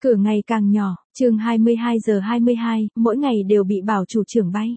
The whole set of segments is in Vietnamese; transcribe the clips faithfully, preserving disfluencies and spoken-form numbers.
Cửa ngày càng nhỏ, chương hai mươi hai giờ hai mươi hai, mỗi ngày đều bị bảo chủ trưởng bay.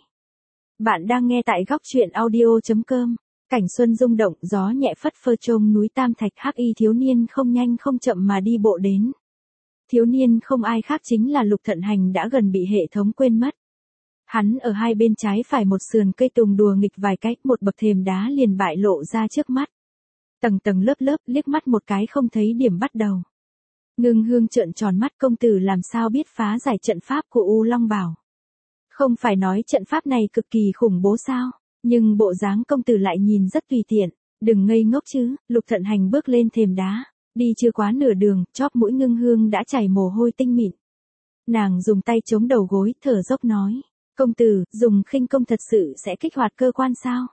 Bạn đang nghe tại góc truyện audio chấm com. Cảnh xuân rung động, gió nhẹ phất phơ trông núi Tam Thạch, hắc y thiếu niên không nhanh không chậm mà đi bộ đến. Thiếu niên không ai khác chính là Lục Thận Hành đã gần bị hệ thống quên mất. Hắn ở hai bên trái phải một sườn cây tùng đùa nghịch vài cách, một bậc thềm đá liền bại lộ ra trước mắt. Tầng tầng lớp lớp, liếc mắt một cái không thấy điểm bắt đầu. Ngưng Hương trợn tròn mắt, công tử làm sao biết phá giải trận pháp của U Long Bảo. Không phải nói trận pháp này cực kỳ khủng bố sao, nhưng bộ dáng công tử lại nhìn rất tùy tiện, đừng ngây ngốc chứ. Lục Thận Hành bước lên thềm đá, đi chưa quá nửa đường, chóp mũi Ngưng Hương đã chảy mồ hôi tinh mịn. Nàng dùng tay chống đầu gối, thở dốc nói, công tử, dùng khinh công thật sự sẽ kích hoạt cơ quan sao?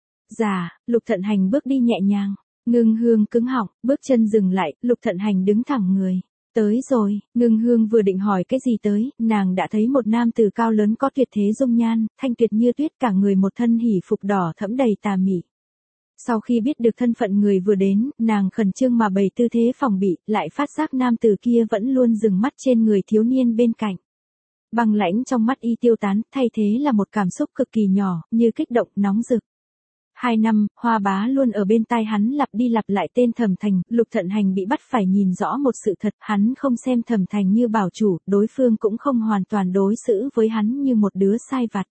Dạ, Lục Thận Hành bước đi nhẹ nhàng. Ngưng Hương cứng họng, bước chân dừng lại, Lục Thận Hành đứng thẳng người. Tới rồi, Ngưng Hương vừa định hỏi cái gì tới, nàng đã thấy một nam tử cao lớn có tuyệt thế dung nhan, thanh tuyệt như tuyết, cả người một thân hỉ phục đỏ thẫm đầy tà mị. Sau khi biết được thân phận người vừa đến, nàng khẩn trương mà bày tư thế phòng bị, lại phát giác nam tử kia vẫn luôn dừng mắt trên người thiếu niên bên cạnh. Băng lãnh trong mắt y tiêu tán, thay thế là một cảm xúc cực kỳ nhỏ, như kích động, nóng rực. Hai năm, Hoa Bá luôn ở bên tai hắn lặp đi lặp lại tên Thẩm Thành. Lục Thận Hành bị bắt phải nhìn rõ một sự thật, hắn không xem Thẩm Thành như bảo chủ, đối phương cũng không hoàn toàn đối xử với hắn như một đứa sai vặt.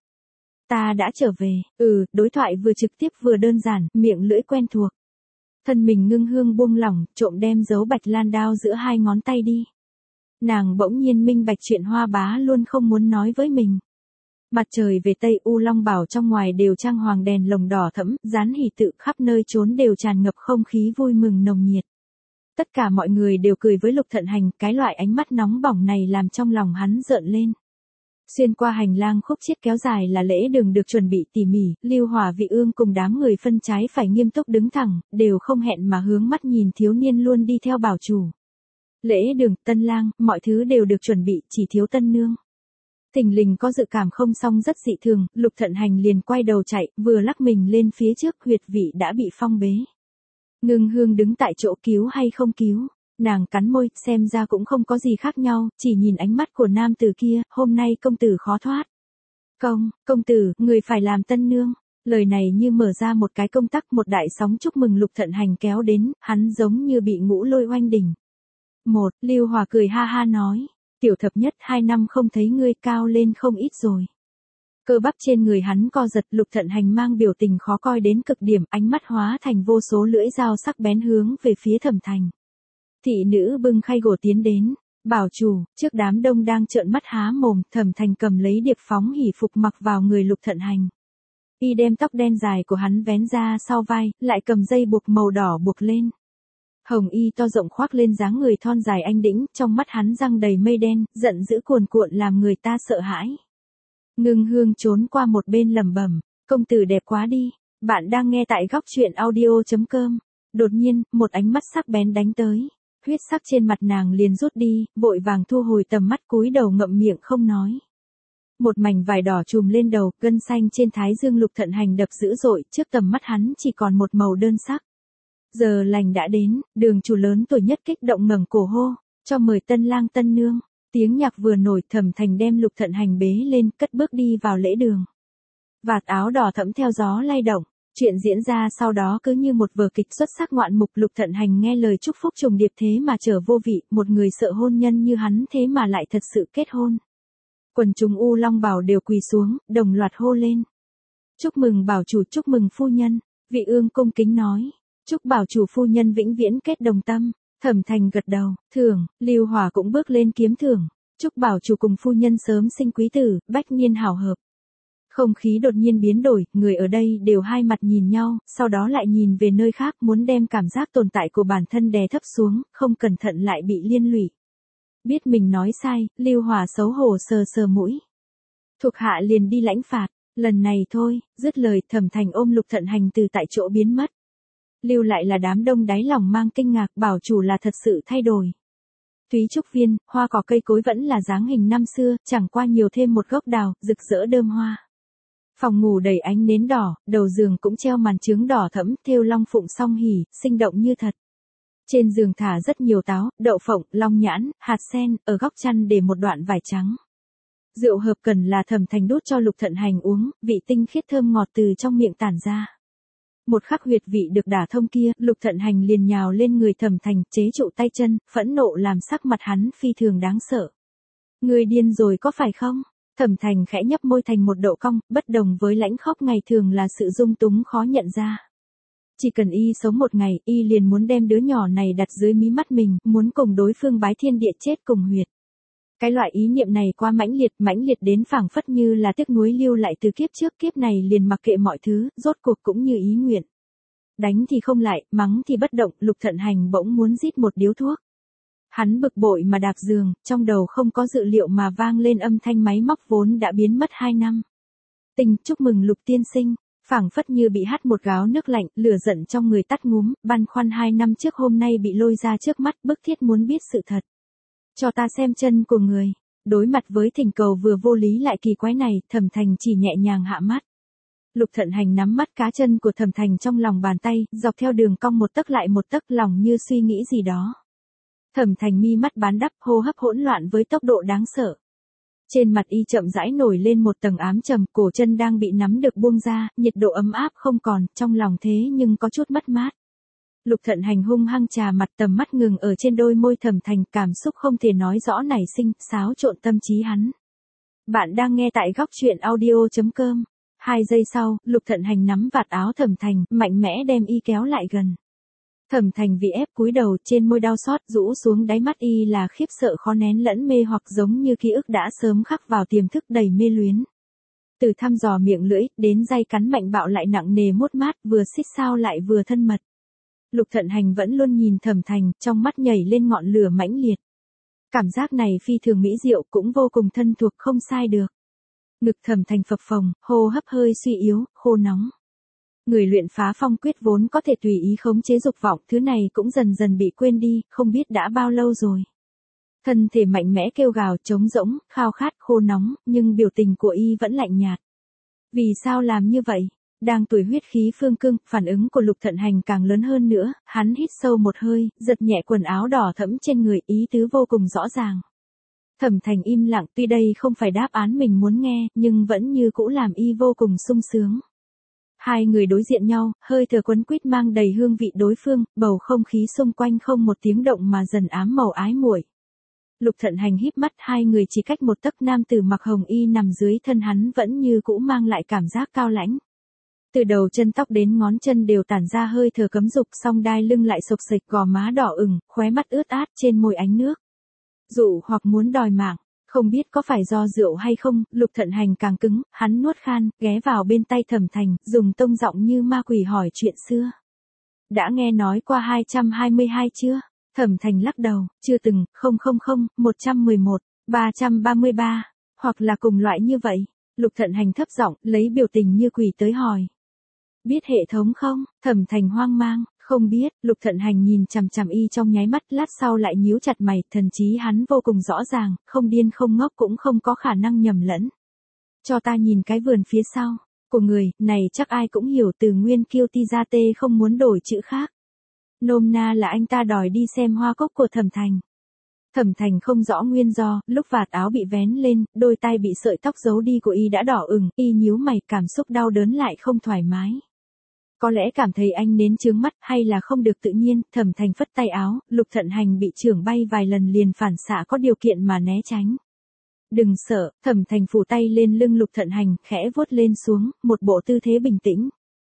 Ta đã trở về, ừ, đối thoại vừa trực tiếp vừa đơn giản, miệng lưỡi quen thuộc. Thân mình Ngưng Hương buông lỏng, trộm đem dấu bạch lan đao giữa hai ngón tay đi. Nàng bỗng nhiên minh bạch chuyện Hoa Bá luôn không muốn nói với mình. Mặt trời về Tây, U Long Bảo trong ngoài đều trang hoàng đèn lồng đỏ thẫm, dán hỷ tự, khắp nơi trốn đều tràn ngập không khí vui mừng nồng nhiệt. Tất cả mọi người đều cười với Lục Thận Hành, cái loại ánh mắt nóng bỏng này làm trong lòng hắn rợn lên. Xuyên qua hành lang khúc chiết kéo dài là lễ đường được chuẩn bị tỉ mỉ, Lưu Hòa Vị Ương cùng đám người phân trái phải nghiêm túc đứng thẳng, đều không hẹn mà hướng mắt nhìn thiếu niên luôn đi theo bảo chủ. Lễ đường, tân lang, mọi thứ đều được chuẩn bị, chỉ thiếu tân nương. Thình lình có dự cảm không xong rất dị thường, Lục Thận Hành liền quay đầu chạy, vừa lắc mình lên phía trước, huyệt vị đã bị phong bế. Ngưng Hương đứng tại chỗ, cứu hay không cứu, nàng cắn môi, xem ra cũng không có gì khác nhau, chỉ nhìn ánh mắt của nam tử kia, hôm nay công tử khó thoát. Công, công tử, người phải làm tân nương. Lời này như mở ra một cái công tắc, một đại sóng chúc mừng Lục Thận Hành kéo đến, hắn giống như bị ngũ lôi oanh đỉnh. Một, Lưu Hòa cười ha ha nói. Tiểu thập nhất, hai năm không thấy ngươi cao lên không ít rồi. Cơ bắp trên người hắn co giật, Lục Thận Hành mang biểu tình khó coi đến cực điểm, ánh mắt hóa thành vô số lưỡi dao sắc bén hướng về phía Thẩm Thành. Thị nữ bưng khay gỗ tiến đến, bảo chủ, trước đám đông đang trợn mắt há mồm, Thẩm Thành cầm lấy điệp phóng hỉ phục mặc vào người Lục Thận Hành. Y đem tóc đen dài của hắn vén ra sau vai, lại cầm dây buộc màu đỏ buộc lên. Hồng y to rộng khoác lên dáng người thon dài anh đĩnh, trong mắt hắn răng đầy mây đen, giận dữ cuồn cuộn làm người ta sợ hãi. Ngưng Hương trốn qua một bên lẩm bẩm, công tử đẹp quá đi. Bạn đang nghe tại góc truyện audio chấm com. Đột nhiên, một ánh mắt sắc bén đánh tới. Huyết sắc trên mặt nàng liền rút đi, vội vàng thu hồi tầm mắt, cúi đầu ngậm miệng không nói. Một mảnh vải đỏ trùm lên đầu, gân xanh trên thái dương Lục Thận Hành đập dữ dội, trước tầm mắt hắn chỉ còn một màu đơn sắc. Giờ lành đã đến, đường chủ lớn tuổi nhất kích động ngẩng cổ hô, cho mời tân lang tân nương. Tiếng nhạc vừa nổi, Thẩm Thành đem Lục Thận Hành bế lên, cất bước đi vào lễ đường. Vạt áo đỏ thẫm theo gió lay động, chuyện diễn ra sau đó cứ như một vở kịch xuất sắc ngoạn mục. Lục Thận Hành nghe lời chúc phúc trùng điệp thế mà trở vô vị, một người sợ hôn nhân như hắn thế mà lại thật sự kết hôn. Quần chúng U Long Bảo đều quỳ xuống, đồng loạt hô lên. Chúc mừng bảo chủ, chúc mừng phu nhân. Vị Ương cung kính nói. Chúc bảo chủ phu nhân vĩnh viễn kết đồng tâm. Thẩm Thành gật đầu, thưởng. Lưu Hòa cũng bước lên kiếm thưởng. Chúc bảo chủ cùng phu nhân sớm sinh quý tử, bách niên hảo hợp. Không khí đột nhiên biến đổi, người ở đây đều hai mặt nhìn nhau, sau đó lại nhìn về nơi khác, muốn đem cảm giác tồn tại của bản thân đè thấp xuống, không cẩn thận lại bị liên lụy. Biết mình nói sai, Lưu Hòa xấu hổ sờ sờ mũi. Thuộc hạ liền đi lãnh phạt, lần này thôi. Dứt lời, Thẩm Thành ôm Lục Thận Hành từ tại chỗ biến mất. Lưu lại là đám đông đáy lòng mang kinh ngạc, bảo chủ là thật sự thay đổi. Túy trúc viên, hoa cỏ cây cối vẫn là dáng hình năm xưa, chẳng qua nhiều thêm một gốc đào, rực rỡ đơm hoa. Phòng ngủ đầy ánh nến đỏ, đầu giường cũng treo màn trướng đỏ thẫm, thêu long phụng song hỉ, sinh động như thật. Trên giường thả rất nhiều táo, đậu phộng, long nhãn, hạt sen, ở góc chăn để một đoạn vải trắng. Rượu hợp cần là Thẩm Thành đút cho Lục Thận Hành uống, vị tinh khiết thơm ngọt từ trong miệng tản ra. Một khắc huyệt vị được đả thông kia, Lục Thận Hành liền nhào lên người Thẩm Thành, chế trụ tay chân, phẫn nộ làm sắc mặt hắn phi thường đáng sợ. Người điên rồi có phải không? Thẩm Thành khẽ nhấp môi thành một độ cong, bất đồng với lãnh khóc ngày thường là sự dung túng khó nhận ra. Chỉ cần y sống một ngày, y liền muốn đem đứa nhỏ này đặt dưới mí mắt mình, muốn cùng đối phương bái thiên địa chết cùng huyệt. Cái loại ý niệm này quá mãnh liệt, mãnh liệt đến phảng phất như là tiếc nuối lưu lại từ kiếp trước, kiếp này liền mặc kệ mọi thứ, rốt cuộc cũng như ý nguyện. Đánh thì không lại, mắng thì bất động, Lục Thận Hành bỗng muốn rít một điếu thuốc. Hắn bực bội mà đạp giường, trong đầu không có dự liệu mà vang lên âm thanh máy móc vốn đã biến mất hai năm. Tình, chúc mừng Lục tiên sinh, phảng phất như bị hắt một gáo nước lạnh, lửa giận trong người tắt ngúm, băn khoăn hai năm trước hôm nay bị lôi ra trước mắt, bức thiết muốn biết sự thật. Cho ta xem chân của người. Đối mặt với thỉnh cầu vừa vô lý lại kỳ quái này, Thẩm Thành chỉ nhẹ nhàng hạ mắt. Lục Thận Hành nắm mắt cá chân của Thẩm Thành trong lòng bàn tay, dọc theo đường cong một tấc lại một tấc, lòng như suy nghĩ gì đó. Thẩm Thành mi mắt bán đắp, hô hấp hỗn loạn với tốc độ đáng sợ. Trên mặt y chậm rãi nổi lên một tầng ám trầm, cổ chân đang bị nắm được buông ra, nhiệt độ ấm áp không còn, trong lòng thế nhưng có chút mất mát. Lục Thận Hành hung hăng trà mặt, tầm mắt ngừng ở trên đôi môi Thẩm Thành, cảm xúc không thể nói rõ nảy sinh, xáo trộn tâm trí hắn. Bạn đang nghe tại góc truyện audio chấm com. Hai giây sau, Lục Thận Hành nắm vạt áo Thẩm Thành, mạnh mẽ đem y kéo lại gần. Thẩm Thành vì ép cúi đầu, trên môi đau xót, rũ xuống đáy mắt y là khiếp sợ khó nén lẫn mê hoặc, giống như ký ức đã sớm khắc vào tiềm thức đầy mê luyến. Từ thăm dò miệng lưỡi, đến day cắn mạnh bạo lại nặng nề mốt mát, vừa xích sao lại vừa thân mật. Lục Thận Hành vẫn luôn nhìn Thẩm Thành, trong mắt nhảy lên ngọn lửa mãnh liệt. Cảm giác này phi thường mỹ diệu, cũng vô cùng thân thuộc, không sai được. Ngực Thẩm Thành phập phồng, hô hấp hơi suy yếu, khô nóng. Người luyện phá phong quyết vốn có thể tùy ý khống chế dục vọng, thứ này cũng dần dần bị quên đi, không biết đã bao lâu rồi. Thân thể mạnh mẽ kêu gào, trống rỗng, khao khát, khô nóng, nhưng biểu tình của y vẫn lạnh nhạt. Vì sao làm như vậy? Đang tuổi huyết khí phương cương, phản ứng của Lục Thận Hành càng lớn hơn nữa, hắn hít sâu một hơi, giật nhẹ quần áo đỏ thẫm trên người, ý tứ vô cùng rõ ràng. Thẩm Thành im lặng, tuy đây không phải đáp án mình muốn nghe, nhưng vẫn như cũ làm y vô cùng sung sướng. Hai người đối diện nhau, hơi thở quấn quýt mang đầy hương vị đối phương, bầu không khí xung quanh không một tiếng động mà dần ám màu ái muội. Lục Thận Hành híp mắt, hai người chỉ cách một tấc, nam tử mặc hồng y nằm dưới thân hắn vẫn như cũ mang lại cảm giác cao lãnh. Từ đầu chân tóc đến ngón chân đều tản ra hơi thở cấm dục, song đai lưng lại xộc xệch, gò má đỏ ửng, khóe mắt ướt át, trên môi ánh nước. Dụ hoặc muốn đòi mạng, không biết có phải do rượu hay không, Lục Thận Hành càng cứng, hắn nuốt khan, ghé vào bên tay Thẩm Thành, dùng tông giọng như ma quỷ hỏi chuyện xưa. Đã nghe nói qua hai trăm hai mươi hai chưa? Thẩm Thành lắc đầu, chưa từng, không không không, một trăm mười một, ba trăm ba mươi ba, hoặc là cùng loại như vậy. Lục Thận Hành thấp giọng, lấy biểu tình như quỷ tới hỏi. Biết hệ thống không? Thẩm Thành hoang mang, không biết. Lục Thận Hành nhìn chằm chằm y trong nháy mắt, lát sau lại nhíu chặt mày, thần trí hắn vô cùng rõ ràng, không điên không ngốc cũng không có khả năng nhầm lẫn. Cho ta nhìn cái vườn phía sau của người, này chắc ai cũng hiểu, từ nguyên kiêu ti ra tê không muốn đổi chữ khác. Nôm na là anh ta đòi đi xem hoa cúc của Thẩm Thành. Thẩm Thành không rõ nguyên do, lúc vạt áo bị vén lên, đôi tay bị sợi tóc giấu đi của y đã đỏ ửng, y nhíu mày, cảm xúc đau đớn lại không thoải mái. Có lẽ cảm thấy anh nến chướng mắt, hay là không được tự nhiên, Thẩm Thành phất tay áo, Lục Thận Hành bị chưởng bay vài lần liền phản xạ có điều kiện mà né tránh. Đừng sợ, Thẩm Thành phủ tay lên lưng Lục Thận Hành, khẽ vuốt lên xuống, một bộ tư thế bình tĩnh.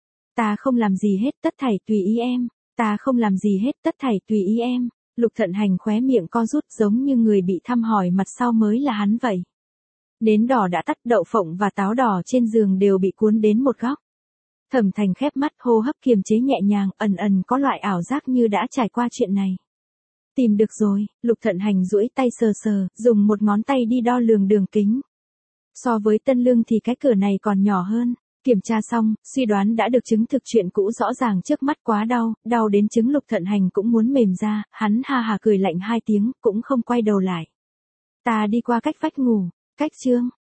Ta không làm gì hết, tất thảy tùy ý em. Ta không làm gì hết, tất thảy tùy ý em. Lục Thận Hành khóe miệng co rút, giống như người bị thăm hỏi mặt sau mới là hắn vậy. Nến đỏ đã tắt, đậu phộng và táo đỏ trên giường đều bị cuốn đến một góc. Thẩm Thành khép mắt, hô hấp kiềm chế nhẹ nhàng, ẩn ẩn có loại ảo giác như đã trải qua chuyện này. Tìm được rồi, Lục Thận Hành duỗi tay sờ sờ, dùng một ngón tay đi đo lường đường kính. So với Tân Lương thì cái cửa này còn nhỏ hơn. Kiểm tra xong, suy đoán đã được chứng thực, chuyện cũ rõ ràng trước mắt, quá đau, đau đến chứng Lục Thận Hành cũng muốn mềm ra, hắn ha hà cười lạnh hai tiếng, cũng không quay đầu lại. Ta đi qua cách vách ngủ, cách chương,